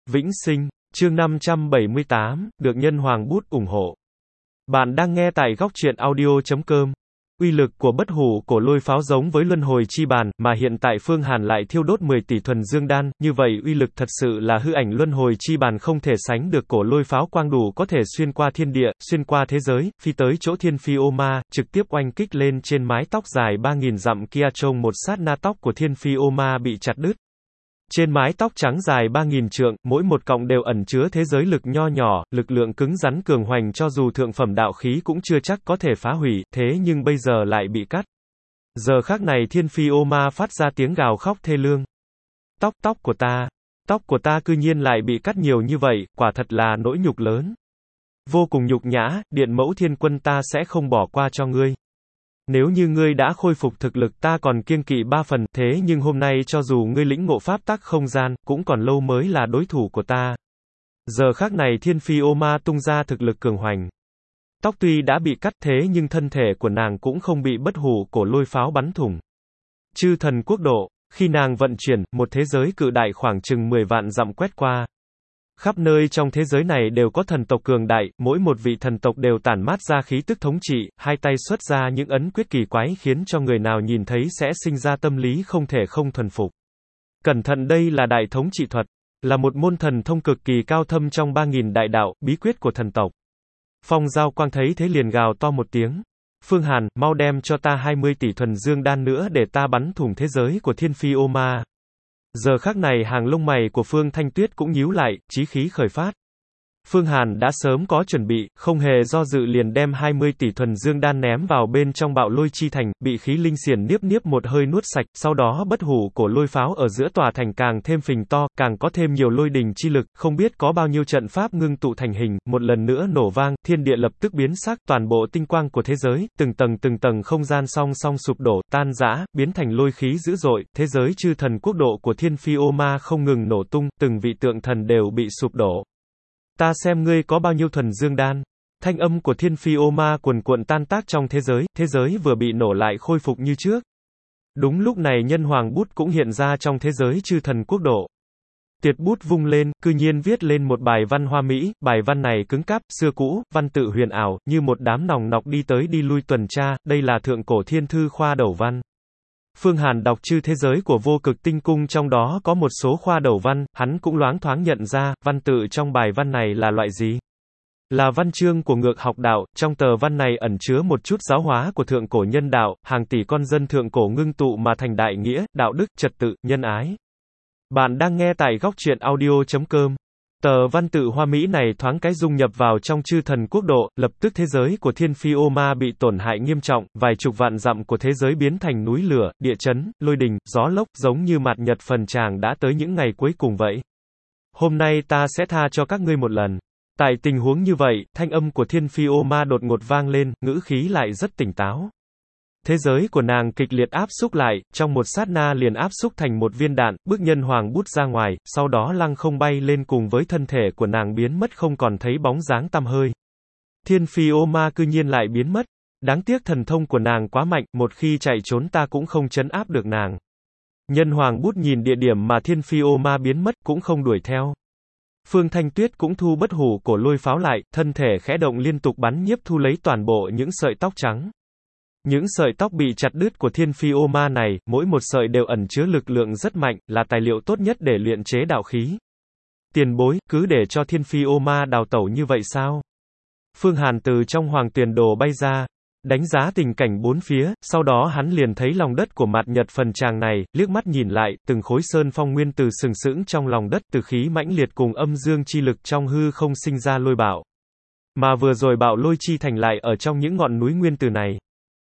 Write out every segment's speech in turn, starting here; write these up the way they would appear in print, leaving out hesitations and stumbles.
Vĩnh sinh, chương 578, được nhân hoàng bút ủng hộ. Bạn đang nghe tại góc truyện audio.com. Uy lực của bất hủ cổ lôi pháo giống với luân hồi chi bàn, mà hiện tại Phương Hàn lại thiêu đốt 10 tỷ thuần dương đan, như vậy uy lực thật sự là hư ảnh luân hồi chi bàn không thể sánh được. Cổ lôi pháo quang đủ có thể xuyên qua thiên địa, xuyên qua thế giới, phi tới chỗ thiên phi ô ma, trực tiếp oanh kích lên trên mái tóc dài 3.000 dặm kia. Trong một sát na tóc của thiên phi ô ma bị chặt đứt. Trên mái tóc trắng dài 3.000 trượng, mỗi một cọng đều ẩn chứa thế giới lực nho nhỏ, lực lượng cứng rắn cường hoành cho dù thượng phẩm đạo khí cũng chưa chắc có thể phá hủy, thế nhưng bây giờ lại bị cắt. Giờ khắc này thiên phi ô ma phát ra tiếng gào khóc thê lương. Tóc của ta cư nhiên lại bị cắt nhiều như vậy, quả thật là nỗi nhục lớn. Vô cùng nhục nhã, điện mẫu thiên quân ta sẽ không bỏ qua cho ngươi. Nếu như ngươi đã khôi phục thực lực ta còn kiêng kỵ 3 phần, thế nhưng hôm nay cho dù ngươi lĩnh ngộ pháp tắc không gian, cũng còn lâu mới là đối thủ của ta. Giờ khắc này thiên phi ô ma tung ra thực lực cường hoành. Tóc tuy đã bị cắt thế nhưng thân thể của nàng cũng không bị bất hủ cổ lôi pháo bắn thủng. Chư thần quốc độ, khi nàng vận chuyển, một thế giới cự đại khoảng chừng 10 vạn dặm quét qua. Khắp nơi trong thế giới này đều có thần tộc cường đại, mỗi một vị thần tộc đều tản mát ra khí tức thống trị, hai tay xuất ra những ấn quyết kỳ quái khiến cho người nào nhìn thấy sẽ sinh ra tâm lý không thể không thuần phục. Cẩn thận, đây là đại thống trị thuật, là một môn thần thông cực kỳ cao thâm trong 3.000 đại đạo, bí quyết của thần tộc. Phong Giao Quang thấy thế liền gào to một tiếng. Phương Hàn, mau đem cho ta 20 tỷ thuần dương đan nữa để ta bắn thủng thế giới của thiên phi ô ma. Giờ khắc này hàng lông mày của Phương Thanh Tuyết cũng nhíu lại, chí khí khởi phát. Phương Hàn đã sớm có chuẩn bị, không hề do dự liền đem 20 tỷ thuần dương đan ném vào bên trong bạo lôi chi thành, bị khí linh xiển niếp một hơi nuốt sạch, sau đó bất hủ cổ lôi pháo ở giữa tòa thành càng thêm phình to, càng có thêm nhiều lôi đình chi lực, không biết có bao nhiêu trận pháp ngưng tụ thành hình, một lần nữa nổ vang, thiên địa lập tức biến sắc, toàn bộ tinh quang của thế giới, từng tầng không gian song song sụp đổ, tan rã, biến thành lôi khí dữ dội, thế giới chư thần quốc độ của thiên phi ô ma không ngừng nổ tung, từng vị tượng thần đều bị sụp đổ. Ta xem ngươi có bao nhiêu thuần dương đan. Thanh âm của thiên phi ô ma cuồn cuộn tan tác trong thế giới vừa bị nổ lại khôi phục như trước. Đúng lúc này nhân hoàng bút cũng hiện ra trong thế giới chư thần quốc độ. Tiệt bút vung lên, cư nhiên viết lên một bài văn hoa mỹ, bài văn này cứng cáp, xưa cũ, văn tự huyền ảo, như một đám nòng nọc đi tới đi lui tuần tra, đây là thượng cổ thiên thư khoa đầu văn. Phương Hàn đọc chư thế giới của vô cực tinh cung, trong đó có một số khoa đầu văn, hắn cũng loáng thoáng nhận ra, văn tự trong bài văn này là loại gì? Là văn chương của ngược học đạo, trong tờ văn này ẩn chứa một chút giáo hóa của thượng cổ nhân đạo, hàng tỷ con dân thượng cổ ngưng tụ mà thành đại nghĩa, đạo đức, trật tự, nhân ái. Bạn đang nghe tại góc truyện audio.com. Tờ văn tự hoa mỹ này thoáng cái dung nhập vào trong chư thần quốc độ, lập tức thế giới của thiên phi ô ma bị tổn hại nghiêm trọng, vài chục vạn dặm của thế giới biến thành núi lửa, địa chấn, lôi đình, gió lốc, giống như mạt nhật phần tràng đã tới những ngày cuối cùng vậy. Hôm nay ta sẽ tha cho các ngươi một lần. Tại tình huống như vậy, thanh âm của thiên phi ô ma đột ngột vang lên, ngữ khí lại rất tỉnh táo. Thế giới của nàng kịch liệt áp xúc lại, trong một sát na liền áp xúc thành một viên đạn, bước nhân hoàng bút ra ngoài, sau đó lăng không bay lên cùng với thân thể của nàng biến mất không còn thấy bóng dáng tăm hơi. Thiên phi ô ma cư nhiên lại biến mất. Đáng tiếc thần thông của nàng quá mạnh, một khi chạy trốn ta cũng không trấn áp được nàng. Nhân hoàng bút nhìn địa điểm mà thiên phi ô ma biến mất cũng không đuổi theo. Phương Thanh Tuyết cũng thu bất hủ cổ lôi pháo lại, thân thể khẽ động liên tục bắn nhiếp thu lấy toàn bộ những sợi tóc trắng. Những sợi tóc bị chặt đứt của thiên phi ô ma này, mỗi một sợi đều ẩn chứa lực lượng rất mạnh, là tài liệu tốt nhất để luyện chế đạo khí. Tiền bối, cứ để cho thiên phi ô ma đào tẩu như vậy sao? Phương Hàn từ trong hoàng tuyền đồ bay ra, đánh giá tình cảnh bốn phía, sau đó hắn liền thấy lòng đất của mạt nhật phần tràng này, liếc mắt nhìn lại, từng khối sơn phong nguyên từ sừng sững trong lòng đất, từ khí mãnh liệt cùng âm dương chi lực trong hư không sinh ra lôi bạo. Mà vừa rồi bạo lôi chi thành lại ở trong những ngọn núi nguyên từ này.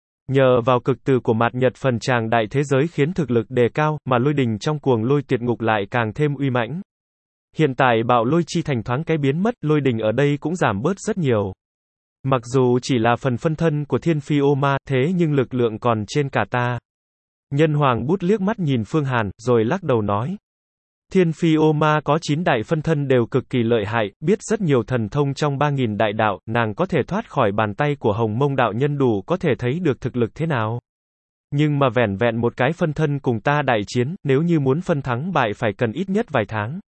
Nhờ vào cực từ của mạt nhật phần tràng đại thế giới khiến thực lực đề cao, mà lôi đình trong cuồng lôi tuyệt ngục lại càng thêm uy mãnh. Hiện tại bạo lôi chi thành thoáng cái biến mất, lôi đình ở đây cũng giảm bớt rất nhiều. Mặc dù chỉ là phần phân thân của thiên phi ô ma, thế nhưng lực lượng còn trên cả ta. Nhân hoàng bút liếc mắt nhìn Phương Hàn, rồi lắc đầu nói. Thiên phi ô ma có 9 đại phân thân đều cực kỳ lợi hại, biết rất nhiều thần thông trong 3.000 đại đạo, nàng có thể thoát khỏi bàn tay của Hồng Mông đạo nhân đủ có thể thấy được thực lực thế nào. Nhưng mà vẻn vẹn một cái phân thân cùng ta đại chiến, nếu như muốn phân thắng bại phải cần ít nhất vài tháng.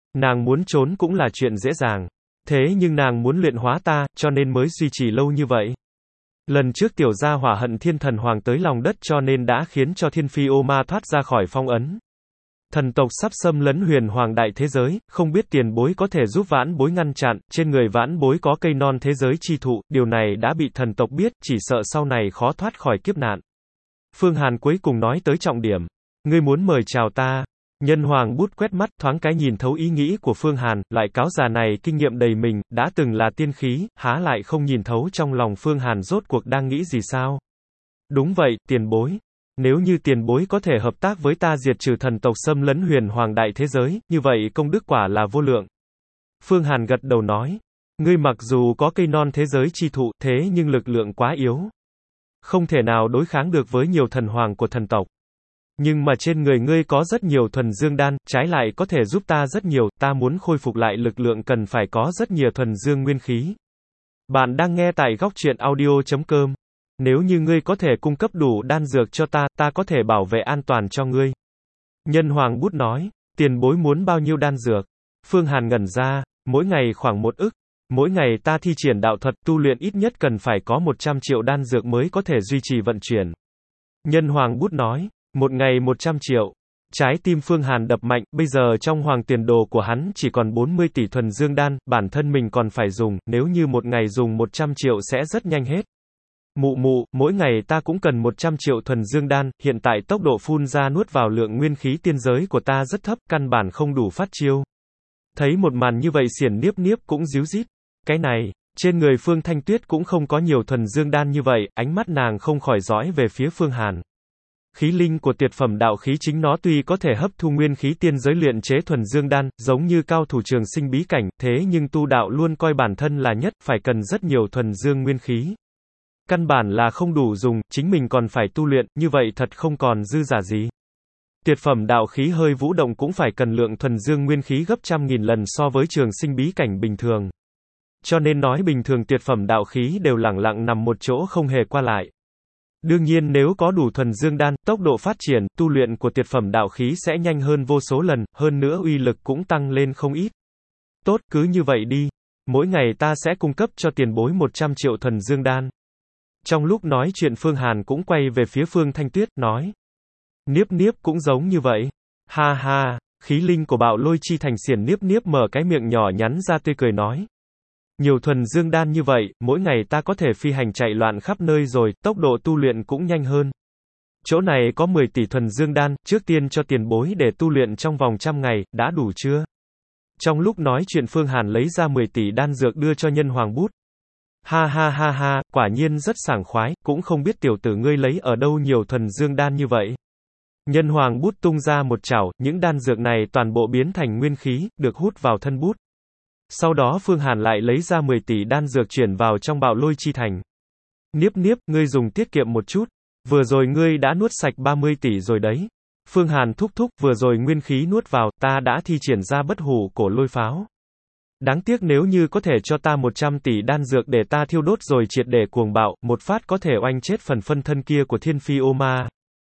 Nàng muốn trốn cũng là chuyện dễ dàng. Thế nhưng nàng muốn luyện hóa ta, cho nên mới duy trì lâu như vậy. Lần trước tiểu gia hỏa hận thiên thần hoàng tới lòng đất cho nên đã khiến cho thiên phi ô ma thoát ra khỏi phong ấn. Thần tộc sắp xâm lấn huyền hoàng đại thế giới, không biết tiền bối có thể giúp vãn bối ngăn chặn, trên người vãn bối có cây non thế giới chi thụ, điều này đã bị thần tộc biết, chỉ sợ sau này khó thoát khỏi kiếp nạn. Phương Hàn cuối cùng nói tới trọng điểm. Ngươi muốn mời chào ta. Nhân hoàng bút quét mắt thoáng cái nhìn thấu ý nghĩ của Phương Hàn, lại cáo già này kinh nghiệm đầy mình, đã từng là tiên khí, há lại không nhìn thấu trong lòng Phương Hàn rốt cuộc đang nghĩ gì sao? Đúng vậy, tiền bối. Nếu như tiền bối có thể hợp tác với ta diệt trừ thần tộc xâm lấn huyền hoàng đại thế giới, như vậy công đức quả là vô lượng. Phương Hàn gật đầu nói. Ngươi mặc dù có cây non thế giới chi thụ, thế nhưng lực lượng quá yếu. Không thể nào đối kháng được với nhiều thần hoàng của thần tộc. Nhưng mà trên người ngươi có rất nhiều thuần dương đan, trái lại có thể giúp ta rất nhiều, ta muốn khôi phục lại lực lượng cần phải có rất nhiều thuần dương nguyên khí. Bạn đang nghe tại góc truyện audio.com. Nếu như ngươi có thể cung cấp đủ đan dược cho ta, ta có thể bảo vệ an toàn cho ngươi. Nhân hoàng bút nói, tiền bối muốn bao nhiêu đan dược? Phương Hàn ngẩn ra, mỗi ngày khoảng 1 ức. Mỗi ngày ta thi triển đạo thuật tu luyện ít nhất cần phải có 100 triệu đan dược mới có thể duy trì vận chuyển. Nhân hoàng bút nói, một ngày 100 triệu. Trái tim Phương Hàn đập mạnh, bây giờ trong hoàng tiền đồ của hắn chỉ còn 40 tỷ thuần dương đan, bản thân mình còn phải dùng, nếu như một ngày dùng 100 triệu sẽ rất nhanh hết. Mụ mụ, mỗi ngày ta cũng cần 100 triệu thuần dương đan, hiện tại tốc độ phun ra nuốt vào lượng nguyên khí tiên giới của ta rất thấp, căn bản không đủ phát chiêu. Thấy một màn như vậy Xiển Niếp Niếp cũng díu dít. Cái này, trên người Phương Thanh Tuyết cũng không có nhiều thuần dương đan như vậy, ánh mắt nàng không khỏi dõi về phía Phương Hàn. Khí linh của tuyệt phẩm đạo khí chính nó tuy có thể hấp thu nguyên khí tiên giới luyện chế thuần dương đan, giống như cao thủ trường sinh bí cảnh, thế nhưng tu đạo luôn coi bản thân là nhất, phải cần rất nhiều thuần dương nguyên khí. Căn bản là không đủ dùng, chính mình còn phải tu luyện, như vậy thật không còn dư giả gì. Tuyệt phẩm đạo khí hơi vũ động cũng phải cần lượng thuần dương nguyên khí gấp trăm nghìn lần so với trường sinh bí cảnh bình thường. Cho nên nói bình thường tuyệt phẩm đạo khí đều lẳng lặng nằm một chỗ không hề qua lại. Đương nhiên nếu có đủ thuần dương đan, tốc độ phát triển, tu luyện của tuyệt phẩm đạo khí sẽ nhanh hơn vô số lần, hơn nữa uy lực cũng tăng lên không ít. Tốt, cứ như vậy đi. Mỗi ngày ta sẽ cung cấp cho tiền bối 100 triệu thuần dương đan. Trong lúc nói chuyện Phương Hàn cũng quay về phía Phương Thanh Tuyết, nói. Niếp Niếp cũng giống như vậy. Ha ha, khí linh của bạo lôi chi thành Xiển Niếp Niếp mở cái miệng nhỏ nhắn ra tươi cười nói. Nhiều thuần dương đan như vậy, mỗi ngày ta có thể phi hành chạy loạn khắp nơi rồi, tốc độ tu luyện cũng nhanh hơn. Chỗ này có 10 tỷ thuần dương đan, trước tiên cho tiền bối để tu luyện trong vòng 100 ngày, đã đủ chưa? Trong lúc nói chuyện Phương Hàn lấy ra 10 tỷ đan dược đưa cho nhân hoàng bút. Ha ha ha ha, quả nhiên rất sảng khoái, cũng không biết tiểu tử ngươi lấy ở đâu nhiều thuần dương đan như vậy. Nhân hoàng bút tung ra một chảo, những đan dược này toàn bộ biến thành nguyên khí, được hút vào thân bút. Sau đó Phương Hàn lại lấy ra 10 tỷ đan dược chuyển vào trong bạo lôi chi thành. Niếp Niếp, ngươi dùng tiết kiệm một chút. Vừa rồi ngươi đã nuốt sạch 30 tỷ rồi đấy. Phương Hàn thúc thúc, vừa rồi nguyên khí nuốt vào, ta đã thi triển ra bất hủ cổ lôi pháo. Đáng tiếc nếu như có thể cho ta 100 tỷ đan dược để ta thiêu đốt rồi triệt để cuồng bạo, một phát có thể oanh chết phần phân thân kia của thiên phi ô ma.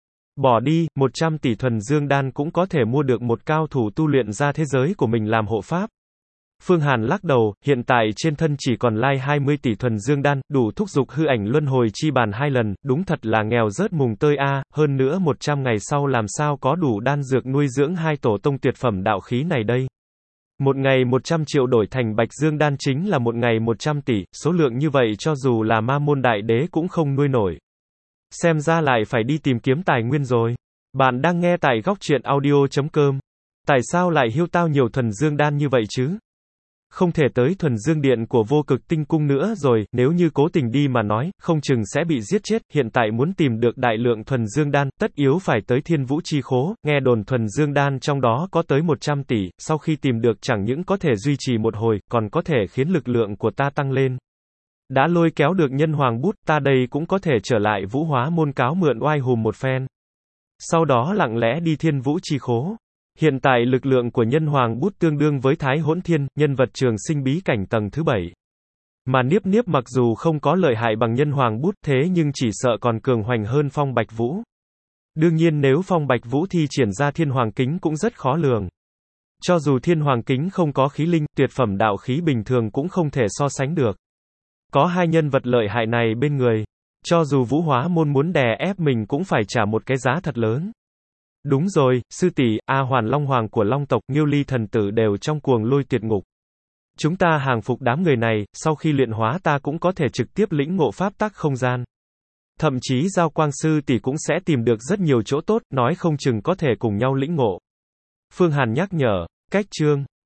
Bỏ đi, 100 tỷ thuần dương đan cũng có thể mua được một cao thủ tu luyện ra thế giới của mình làm hộ pháp. Phương Hàn lắc đầu, hiện tại trên thân chỉ còn lai 20 tỷ thuần dương đan, đủ thúc dục hư ảnh luân hồi chi bàn 2 lần, đúng thật là nghèo rớt mùng tơi a, hơn nữa 100 ngày sau làm sao có đủ đan dược nuôi dưỡng hai tổ tông tuyệt phẩm đạo khí này đây. Một ngày 100 triệu đổi thành bạch dương đan chính là một ngày 100 tỷ, số lượng như vậy cho dù là ma môn đại đế cũng không nuôi nổi. Xem ra lại phải đi tìm kiếm tài nguyên rồi. Bạn đang nghe tại góc truyện audio.com. Tại sao lại hiêu tao nhiều thuần dương đan như vậy chứ? Không thể tới thuần dương điện của vô cực tinh cung nữa rồi, nếu như cố tình đi mà nói, không chừng sẽ bị giết chết, hiện tại muốn tìm được đại lượng thuần dương đan, tất yếu phải tới thiên vũ chi khố, nghe đồn thuần dương đan trong đó có tới 100 tỷ, sau khi tìm được chẳng những có thể duy trì một hồi, còn có thể khiến lực lượng của ta tăng lên. Đã lôi kéo được nhân hoàng bút, ta đây cũng có thể trở lại vũ hóa môn cáo mượn oai hùm một phen. Sau đó lặng lẽ đi thiên vũ chi khố. Hiện tại lực lượng của nhân hoàng bút tương đương với Thái Hỗn Thiên, nhân vật trường sinh bí cảnh tầng thứ 7. Mà Niếp Niếp mặc dù không có lợi hại bằng nhân hoàng bút thế nhưng chỉ sợ còn cường hoành hơn Phong Bạch Vũ. Đương nhiên nếu Phong Bạch Vũ thi triển ra thiên hoàng kính cũng rất khó lường. Cho dù thiên hoàng kính không có khí linh, tuyệt phẩm đạo khí bình thường cũng không thể so sánh được. Có hai nhân vật lợi hại này bên người, cho dù Vũ Hóa Môn muốn đè ép mình cũng phải trả một cái giá thật lớn. Đúng rồi, sư tỷ, A Hoàn Long Hoàng của Long tộc, Nghiêu Ly thần tử đều trong cuồng lôi tuyệt ngục. Chúng ta hàng phục đám người này, sau khi luyện hóa ta cũng có thể trực tiếp lĩnh ngộ pháp tắc không gian. Thậm chí Giao Quang sư tỷ cũng sẽ tìm được rất nhiều chỗ tốt, nói không chừng có thể cùng nhau lĩnh ngộ. Phương Hàn nhắc nhở, cách chương